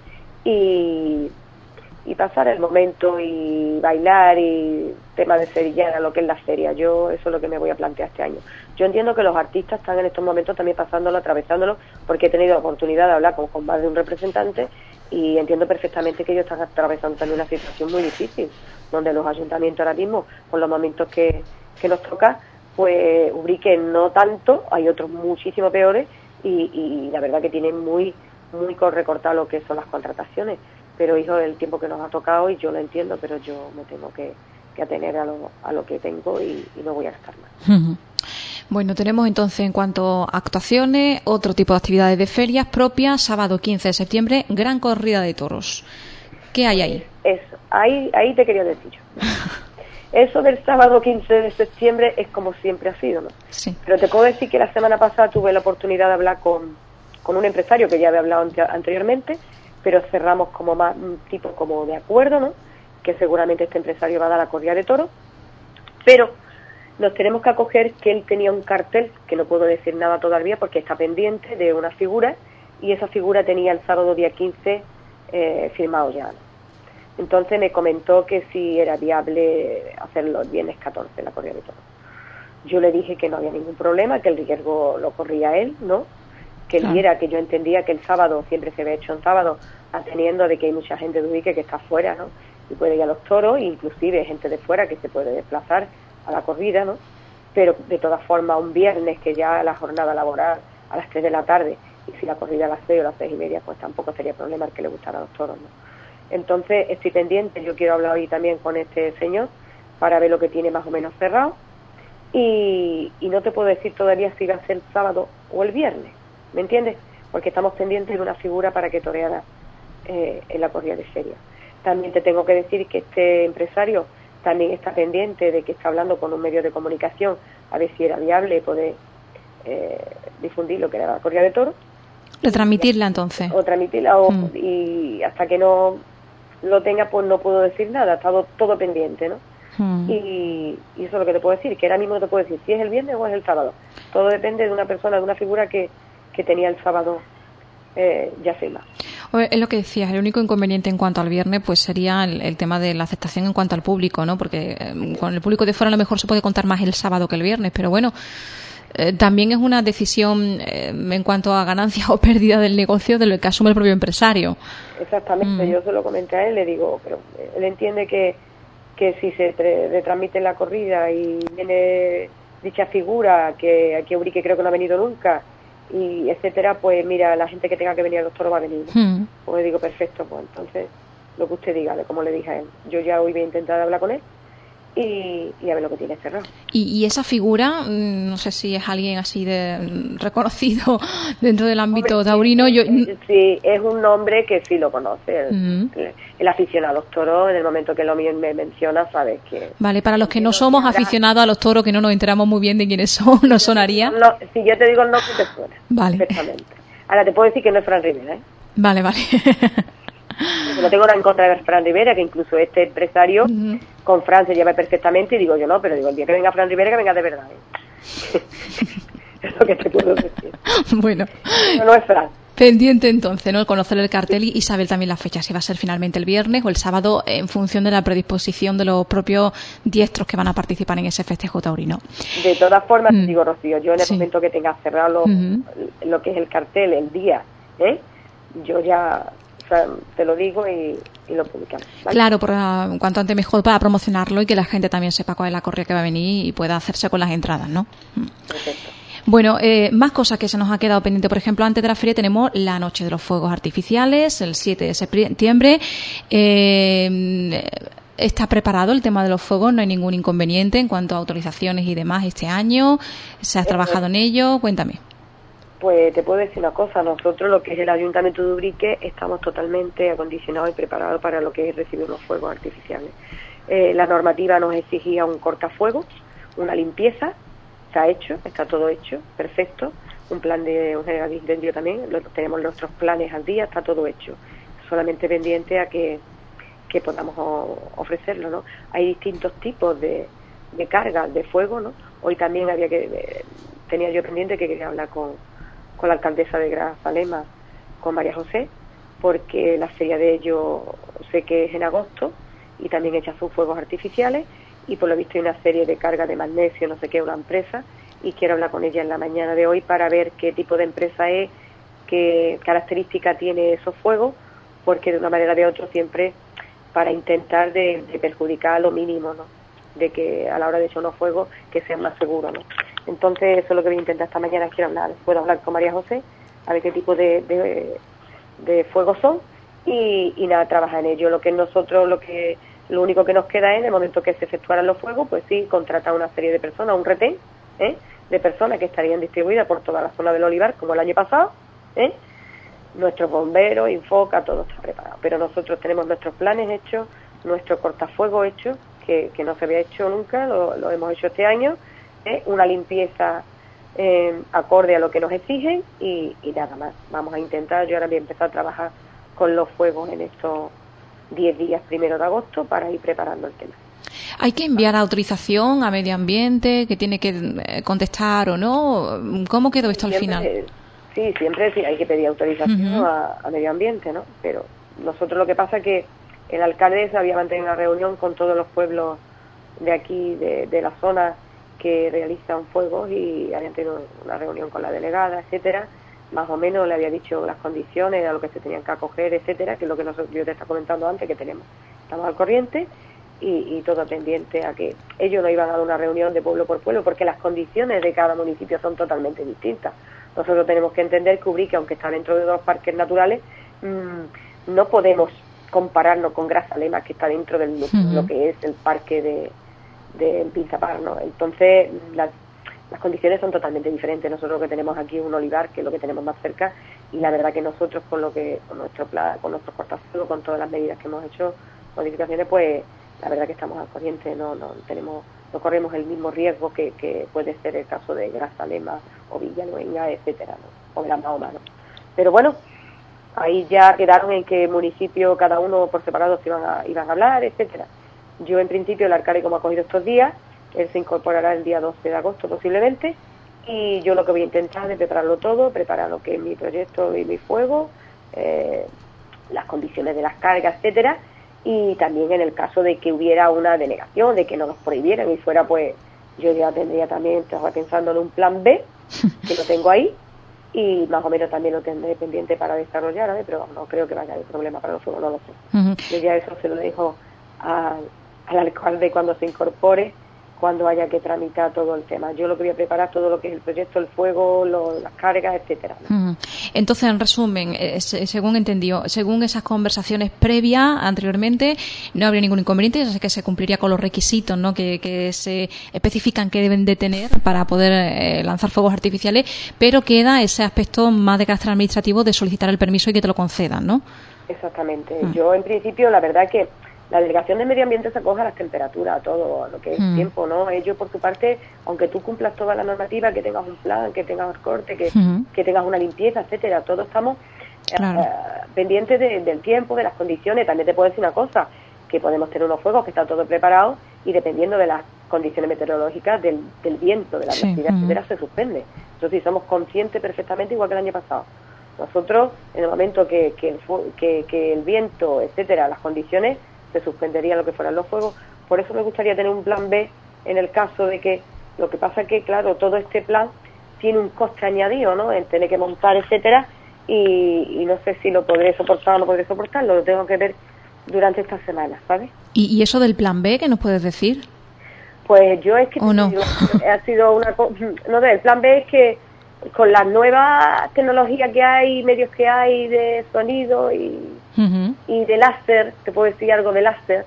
y, y pasar el momento y bailar y tema de sevillana, lo que es la feria. Yo eso es lo que me voy a plantear este año. Yo entiendo que los artistas están en estos momentos también pasándolo, atravesándolo, porque he tenido la oportunidad de hablar con, con más de un representante y entiendo perfectamente que ellos están atravesando también una situación muy difícil, donde los ayuntamientos ahora mismo, con los momentos que, que nos toca, pues Ubrique no tanto, hay otros muchísimo peores y, y la verdad que tienen muy muy recortado lo que son las contrataciones, pero hijo, el tiempo que nos ha tocado y yo lo entiendo, pero yo me tengo que, que atener a lo, a lo que tengo y, y no voy a gastar más. Uh-huh. Bueno, tenemos entonces en cuanto a actuaciones, otro tipo de actividades de ferias propias, sábado quince de septiembre, gran corrida de toros. ¿Qué hay ahí? Eso, ahí, ahí te quería decir yo. Eso del sábado quince de septiembre es como siempre ha sido, ¿no? Sí. Pero te puedo decir que la semana pasada tuve la oportunidad de hablar con, con un empresario que ya había hablado ante, anteriormente, pero cerramos como más un tipo como de acuerdo, ¿no? Que seguramente este empresario va a dar la corrida de toros, pero nos tenemos que acoger que él tenía un cartel, que no puedo decir nada todavía porque está pendiente de una figura, y esa figura tenía el sábado día quince eh, firmado ya, ¿no? Entonces me comentó que si era viable hacerlo el viernes catorce, la corrida de toros. Yo le dije que no había ningún problema, que el riesgo lo corría él, ¿no? Que él viera que yo entendía que el sábado siempre se ve hecho en sábado, atendiendo de que hay mucha gente de Ubrique que está fuera, ¿no? Y puede ir a los toros, e inclusive gente de fuera que se puede desplazar a la corrida, ¿no? Pero de todas formas un viernes que ya la jornada laboral a las tres de la tarde, y si la corrida a las seis o las seis y media, pues tampoco sería problema el que le gustara los toros, ¿no? Entonces estoy pendiente, yo quiero hablar hoy también con este señor para ver lo que tiene más o menos cerrado y, y no te puedo decir todavía si va a ser el sábado o el viernes, ¿me entiendes? Porque estamos pendientes de una figura para que toreara eh, en la corrida de feria. También te tengo que decir que este empresario también está pendiente de que está hablando con un medio de comunicación a ver si era viable poder eh, difundir lo que era la corrida de toros. Retransmitirla entonces. O transmitirla, o, mm. y hasta que no lo tenga, pues no puedo decir nada, está todo, todo pendiente, ¿no? Mm. Y, y eso es lo que te puedo decir, que ahora mismo no te puedo decir si es el viernes o es el sábado. Todo depende de una persona, de una figura que, que tenía el sábado eh, ya firmado. Es lo que decías, el único inconveniente en cuanto al viernes pues sería el, el tema de la aceptación en cuanto al público, ¿no? Porque eh, con el público de fuera a lo mejor se puede contar más el sábado que el viernes, pero bueno, eh, también es una decisión eh, en cuanto a ganancia o pérdida del negocio de lo que asume el propio empresario. Exactamente, mm. Yo se lo comenté a él, le digo, pero él entiende que, que si se retransmite la corrida y viene dicha figura, que aquí a Ubrique creo que no ha venido nunca, y etcétera, pues mira, la gente que tenga que venir al doctor va a venir, ¿no? Mm. Pues le digo, perfecto, pues entonces lo que usted diga, como le dije a él. Yo ya hoy voy a intentar hablar con él y, y a ver lo que tiene cerrado. Y, y esa figura, no sé si es alguien así de reconocido dentro del ámbito Hombre, taurino. Sí, yo... sí, es un nombre que sí lo conoce. El, mm. el, el aficionado a los toros, en el momento que lo me menciona, sabes que... Vale, para los que no somos aficionados a los toros, que no nos enteramos muy bien de quiénes son, ¿nos sonaría? No, si yo te digo el nombre, te suena. Vale. Perfectamente. Ahora, te puedo decir que no es Fran Rivera, ¿eh? Vale, vale. No tengo nada en contra de Fran Rivera, que incluso este empresario uh-huh. con Fran se lleva perfectamente, y digo yo no, pero digo el día que venga Fran Rivera, que venga de verdad, ¿eh? Es lo que te puedo decir. Bueno. No, no es Fran. Pendiente entonces, ¿no? Conocer el cartel y saber también la fecha, si va a ser finalmente el viernes o el sábado, en función de la predisposición de los propios diestros que van a participar en ese festejo taurino. De todas formas, mm. te digo, Rocío, yo en el sí. momento que tenga cerrado lo, uh-huh. lo que es el cartel, el día, ¿eh? Yo ya... O sea, te lo digo y, y lo publicamos, ¿vale? Claro, por uh, cuanto antes mejor para promocionarlo y que la gente también sepa cuál es la corrida que va a venir y pueda hacerse con las entradas, ¿no? Perfecto. Bueno, eh, más cosas que se nos ha quedado pendiente. Por ejemplo, antes de la feria tenemos la Noche de los Fuegos Artificiales, el siete de septiembre. Eh, ¿Está preparado el tema de los fuegos? ¿No hay ningún inconveniente en cuanto a autorizaciones y demás este año? ¿Se ha trabajado en ello? Cuéntame. Pues te puedo decir una cosa, nosotros lo que es el Ayuntamiento de Ubrique estamos totalmente acondicionados y preparados para lo que es recibir los fuegos artificiales. Eh, la normativa nos exigía un cortafuegos, una limpieza, está hecho, está todo hecho, perfecto, un plan de un general de incendio también, lo, tenemos nuestros planes al día, está todo hecho, solamente pendiente a que que podamos ofrecerlo, ¿no? Hay distintos tipos de, de cargas de fuego, ¿no? Hoy también había que eh, tenía yo pendiente que quería hablar con, con la alcaldesa de Grazalema, con María José, porque la feria de ellos sé que es en agosto y también echa sus fuegos artificiales, y por lo visto hay una serie de cargas de magnesio, no sé qué, una empresa, y quiero hablar con ella en la mañana de hoy para ver qué tipo de empresa es, qué característica tiene esos fuegos, porque de una manera o de otra siempre para intentar de, de perjudicar lo mínimo, ¿no? De que a la hora de echar unos fuegos que sean más seguros, ¿no? Entonces eso es lo que voy a intentar esta mañana, quiero hablar, puedo hablar con María José, a ver qué tipo de, de, de fuegos son, y, y nada, trabajar en ello. Lo que nosotros, lo que lo único que nos queda es, en el momento que se efectuaran los fuegos, pues sí, contratar una serie de personas, un retén, ¿eh? de personas que estarían distribuidas por toda la zona del olivar, como el año pasado, ¿eh? Nuestros bomberos, Infoca, todo está preparado. Pero nosotros tenemos nuestros planes hechos, nuestro cortafuego hecho, que, que no se había hecho nunca, lo, lo hemos hecho este año, ¿eh? Una limpieza eh, acorde a lo que nos exigen y, y nada más. Vamos a intentar, yo ahora voy a empezar a trabajar con los fuegos en estos diez días primero de agosto para ir preparando el tema. ¿Hay que enviar autorización a Medio Ambiente, que tiene que contestar o no? ¿Cómo quedó esto al Siempre, final? Sí, siempre sí, hay que pedir autorización uh-huh. a, a Medio Ambiente, ¿no? Pero nosotros lo que pasa es que el alcalde había mantenido una reunión con todos los pueblos de aquí, de, de la zona que realizan fuegos, y habían tenido una reunión con la delegada, etcétera. Más o menos le había dicho las condiciones a lo que se tenían que acoger, etcétera, que es lo que nosotros, yo te estaba comentando antes, que tenemos. Estamos al corriente y, y todo pendiente a que ellos no iban a dar una reunión de pueblo por pueblo, porque las condiciones de cada municipio son totalmente distintas. Nosotros tenemos que entender que Ubrique, aunque está dentro de dos parques naturales, mmm, no podemos compararnos con Grazalema, que está dentro de uh-huh. lo que es el parque de, de Pinzapar, ¿no? Entonces, las, las condiciones son totalmente diferentes. Nosotros lo que tenemos aquí es un olivar, que es lo que tenemos más cerca, y la verdad que nosotros con lo que con nuestro plan, con nuestros cortafuegos, con todas las medidas que hemos hecho, modificaciones, pues la verdad que estamos al corriente, no no tenemos no corremos el mismo riesgo que, que puede ser el caso de Grazalema o Villaluenga, etcétera, ¿no? O Gran Mahoma, ¿no? Pero bueno, ahí ya quedaron en que municipio cada uno por separado se iban a, iban a hablar, etcétera. Yo en principio el alcalde, como ha cogido estos días, él se incorporará el día doce de agosto posiblemente, y yo lo que voy a intentar es prepararlo todo, preparar lo que es mi proyecto y mi fuego, eh, las condiciones de las cargas, etcétera, y también en el caso de que hubiera una denegación, de que no nos prohibieran y fuera, pues yo ya tendría también, estaba pensando en un plan B, que lo tengo ahí, y más o menos también lo tendré pendiente para desarrollar, ¿eh? Pero no creo que vaya a haber problema para los fuegos, no lo sé. Uh-huh. Yo ya eso se lo dejo a, al alcalde cuando se incorpore, cuando haya que tramitar todo el tema. Yo lo que voy a preparar todo lo que es el proyecto, el fuego, lo, las cargas, etcétera, ¿no? Uh-huh. Entonces, en resumen, eh, según entendió, según esas conversaciones previas anteriormente, no habría ningún inconveniente, ya sé que se cumpliría con los requisitos, ¿no?, que, que se especifican que deben de tener para poder eh, lanzar fuegos artificiales, pero queda ese aspecto más de carácter administrativo de solicitar el permiso y que te lo concedan, ¿no? Exactamente. Uh-huh. Yo, en principio, la verdad que la Delegación de Medio Ambiente se acoge a las temperaturas, a todo lo que es mm. tiempo, ¿no? Ellos, por su parte, aunque tú cumplas toda la normativa, que tengas un plan, que tengas corte, que, mm. que tengas una limpieza, etcétera, todos estamos claro. eh, pendientes de, del tiempo, de las condiciones. También te puedo decir una cosa, que podemos tener unos fuegos que está todo preparado y dependiendo de las condiciones meteorológicas, del, del viento, de la velocidad, sí. etcétera, se suspende. Entonces, sí, somos conscientes perfectamente, igual que el año pasado. Nosotros, en el momento que, que, el, que, que el viento, etcétera, las condiciones, se suspendería lo que fueran los fuegos. Por eso me gustaría tener un plan B en el caso de que, lo que pasa es que, claro, todo este plan tiene un coste añadido, ¿no?, el tener que montar, etcétera, y, y no sé si lo podré soportar o no podré soportarlo, lo tengo que ver durante estas semanas, ¿sabes? ¿Y, y eso del plan B, qué nos puedes decir? Pues yo es que... ¿O no? Digo, ha sido una... No sé, el plan B es que con las nuevas tecnologías que hay, medios que hay de sonido y... Uh-huh. y de láser, te puedo decir algo de láser,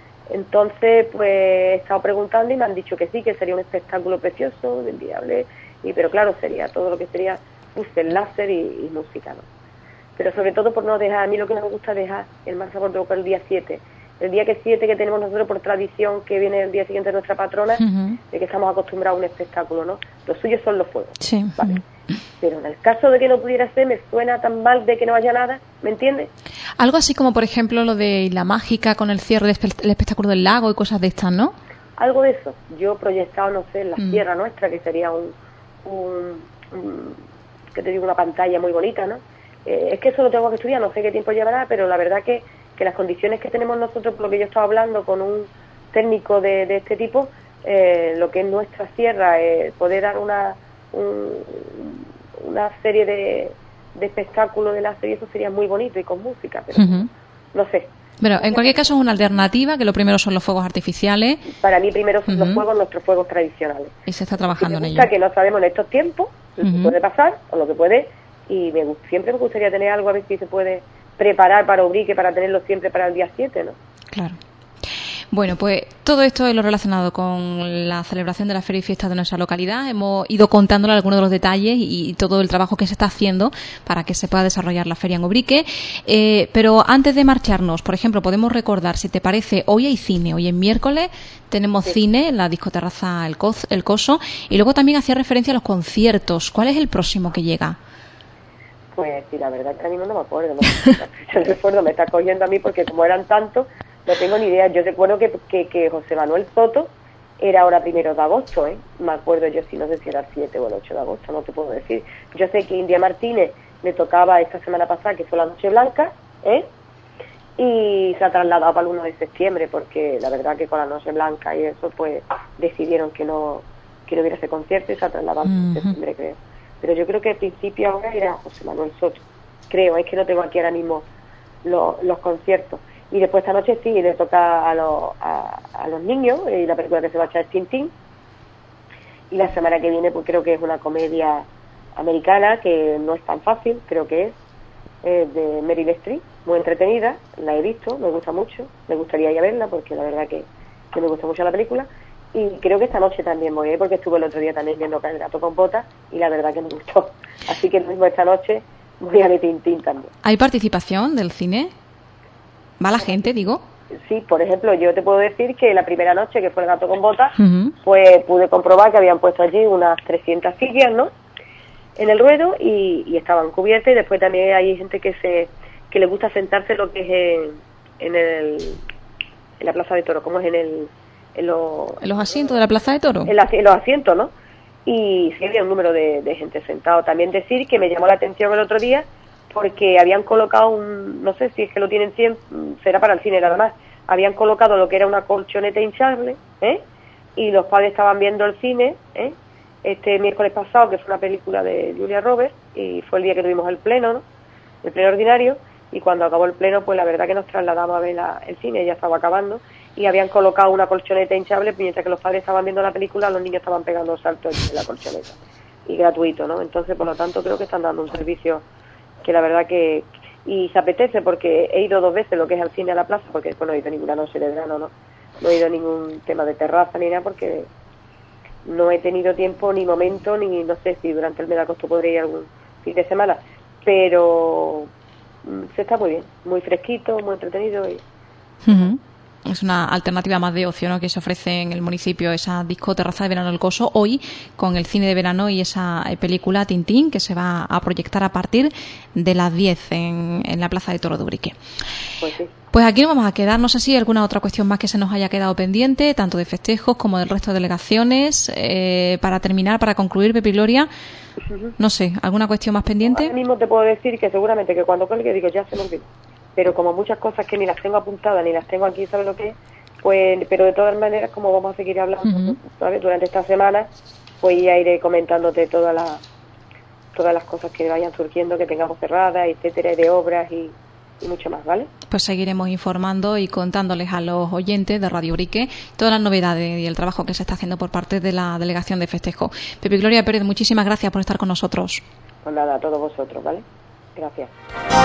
entonces pues he estado preguntando y me han dicho que sí, que sería un espectáculo precioso, enviable, y pero claro, sería todo lo que sería luces, láser y, y música, ¿no? Pero sobre todo por no dejar, a mí lo que no me gusta dejar el más sabor de boca el día siete, el día que siete que tenemos nosotros por tradición, que viene el día siguiente de nuestra patrona, uh-huh. de que estamos acostumbrados a un espectáculo, ¿no? Los suyos son los fuegos, sí. ¿vale? Uh-huh. Pero en el caso de que no pudiera ser, me suena tan mal de que no haya nada, ¿me entiendes? Algo así como, por ejemplo, lo de la mágica con el cierre del espe- espectáculo del lago y cosas de estas, ¿no? Algo de eso. Yo proyectado, no sé, en la uh-huh. sierra nuestra, que sería un, un, un, que te digo, una pantalla muy bonita, ¿no? Eh, es que eso lo tengo que estudiar, no sé qué tiempo llevará, pero la verdad que, que las condiciones que tenemos nosotros, por lo que yo estaba hablando con un técnico de, de este tipo, eh, lo que es nuestra sierra, eh, poder dar una un, una serie de, de espectáculos de la serie, eso sería muy bonito y con música, pero uh-huh. no sé. Pero en cualquier caso es una alternativa, que lo primero son los fuegos artificiales. Para mí primero son uh-huh. los fuegos, nuestros fuegos tradicionales. Y se está trabajando en ello. Que no sabemos en estos tiempos lo uh-huh. que puede pasar o lo que puede, y me, siempre me gustaría tener algo a ver si se puede preparar para Ubrique, para tenerlo siempre para el día siete, ¿no? Claro. Bueno, pues todo esto es lo relacionado con la celebración de la Feria y Fiesta de nuestra localidad. Hemos ido contándole algunos de los detalles y todo el trabajo que se está haciendo para que se pueda desarrollar la feria en Ubrique. Eh, pero antes de marcharnos, por ejemplo, podemos recordar, si te parece, hoy hay cine, hoy es miércoles, tenemos sí. cine en la discoterraza El, Coz, El Coso, y luego también hacía referencia a los conciertos. ¿Cuál es el próximo que llega? Pues sí, la verdad que ahora mismo no me acuerdo. No me recuerdo, me está cogiendo a mí porque como eran tantos, no tengo ni idea. Yo recuerdo que, que, que José Manuel Soto era ahora primero de agosto, ¿eh? Me acuerdo yo, si no sé si era el siete o el ocho de agosto, no te puedo decir. Yo sé que India Martínez le tocaba esta semana pasada, que fue la Noche Blanca, ¿eh? Y se ha trasladado para el uno de septiembre, porque la verdad que con la Noche Blanca y eso, pues decidieron que no, que no hubiera ese concierto y se ha trasladado uh-huh. en septiembre, creo. Pero yo creo que al principio ahora era José Manuel Soto, creo, es que no tengo aquí ahora mismo los, los conciertos. Y después esta noche sí, le toca a, lo, a, a los niños, y la película que se va a echar es Tintín. Y la semana que viene pues creo que es una comedia americana, que no es tan fácil, creo que es, eh, de Meryl Streep, muy entretenida, la he visto, me gusta mucho, me gustaría ir a verla porque la verdad que, que me gusta mucho la película. Y creo que esta noche también voy a ir, porque estuve el otro día también viendo El Gato con Botas y la verdad que me gustó. Así que lo mismo esta noche voy a ver Tintín también. ¿Hay participación del cine? ¿Va la gente, digo? Sí, por ejemplo, yo te puedo decir que la primera noche, que fue El Gato con Botas, uh-huh. pues pude comprobar que habían puesto allí unas trescientas sillas, ¿no?, en el ruedo, y, y estaban cubiertas, y después también hay gente que se que le gusta sentarse lo que es en, en el en la Plaza de Toro, como es en el en, lo, ¿En los asientos de la Plaza de Toro? En, la, en los asientos, ¿no? Y sí había un número de, de gente sentado. También decir que me llamó la atención el otro día porque habían colocado un, no sé si es que lo tienen siempre, será para el cine nada más, habían colocado lo que era una colchoneta hinchable, ¿eh? Y los padres estaban viendo el cine, ¿eh? Este miércoles pasado, que fue una película de Julia Roberts, y fue el día que tuvimos el pleno, ¿no?, el pleno ordinario, y cuando acabó el pleno, pues la verdad que nos trasladamos a ver la, el cine, ya estaba acabando, y habían colocado una colchoneta hinchable, mientras que los padres estaban viendo la película, los niños estaban pegando saltos en la colchoneta, y gratuito, ¿no? Entonces, por lo tanto, creo que están dando un servicio que la verdad que, y se apetece, porque he ido dos veces lo que es al cine a la plaza, porque después no he ido ninguna noche de verano, ¿no? No he ido a ningún tema de terraza ni nada, porque no he tenido tiempo ni momento, ni no sé si durante el mes de agosto podré ir algún fin de semana, pero se está muy bien, muy fresquito, muy entretenido. Y... Uh-huh. Es una alternativa más de ocio, ¿no?, que se ofrece en el municipio, esa disco terraza de verano El Coso, hoy con el cine de verano y esa película Tintín, que se va a proyectar a partir de las diez en, en la Plaza de Toro de Ubrique. Pues sí. Pues aquí nos vamos a quedar. No sé si hay alguna otra cuestión más que se nos haya quedado pendiente, tanto de festejos como del resto de delegaciones. Eh, para terminar, para concluir, Pepi Gloria, uh-huh. no sé, ¿alguna cuestión más pendiente? Ahora mismo te puedo decir que seguramente que cuando cuelgue digo ya se me olvidó. Pero como muchas cosas que ni las tengo apuntadas ni las tengo aquí, ¿sabes lo que es? Pues, pero de todas maneras, como vamos a seguir hablando, uh-huh. ¿sabes?, durante esta semana, pues ya iré comentándote todas las todas las cosas que vayan surgiendo, que tengamos cerradas, etcétera, de obras y, y mucho más, ¿vale? Pues seguiremos informando y contándoles a los oyentes de Radio Ubrique todas las novedades y el trabajo que se está haciendo por parte de la Delegación de Festejo. Pepi Gloria Pérez, muchísimas gracias por estar con nosotros. Pues nada, a todos vosotros, ¿vale? Gracias.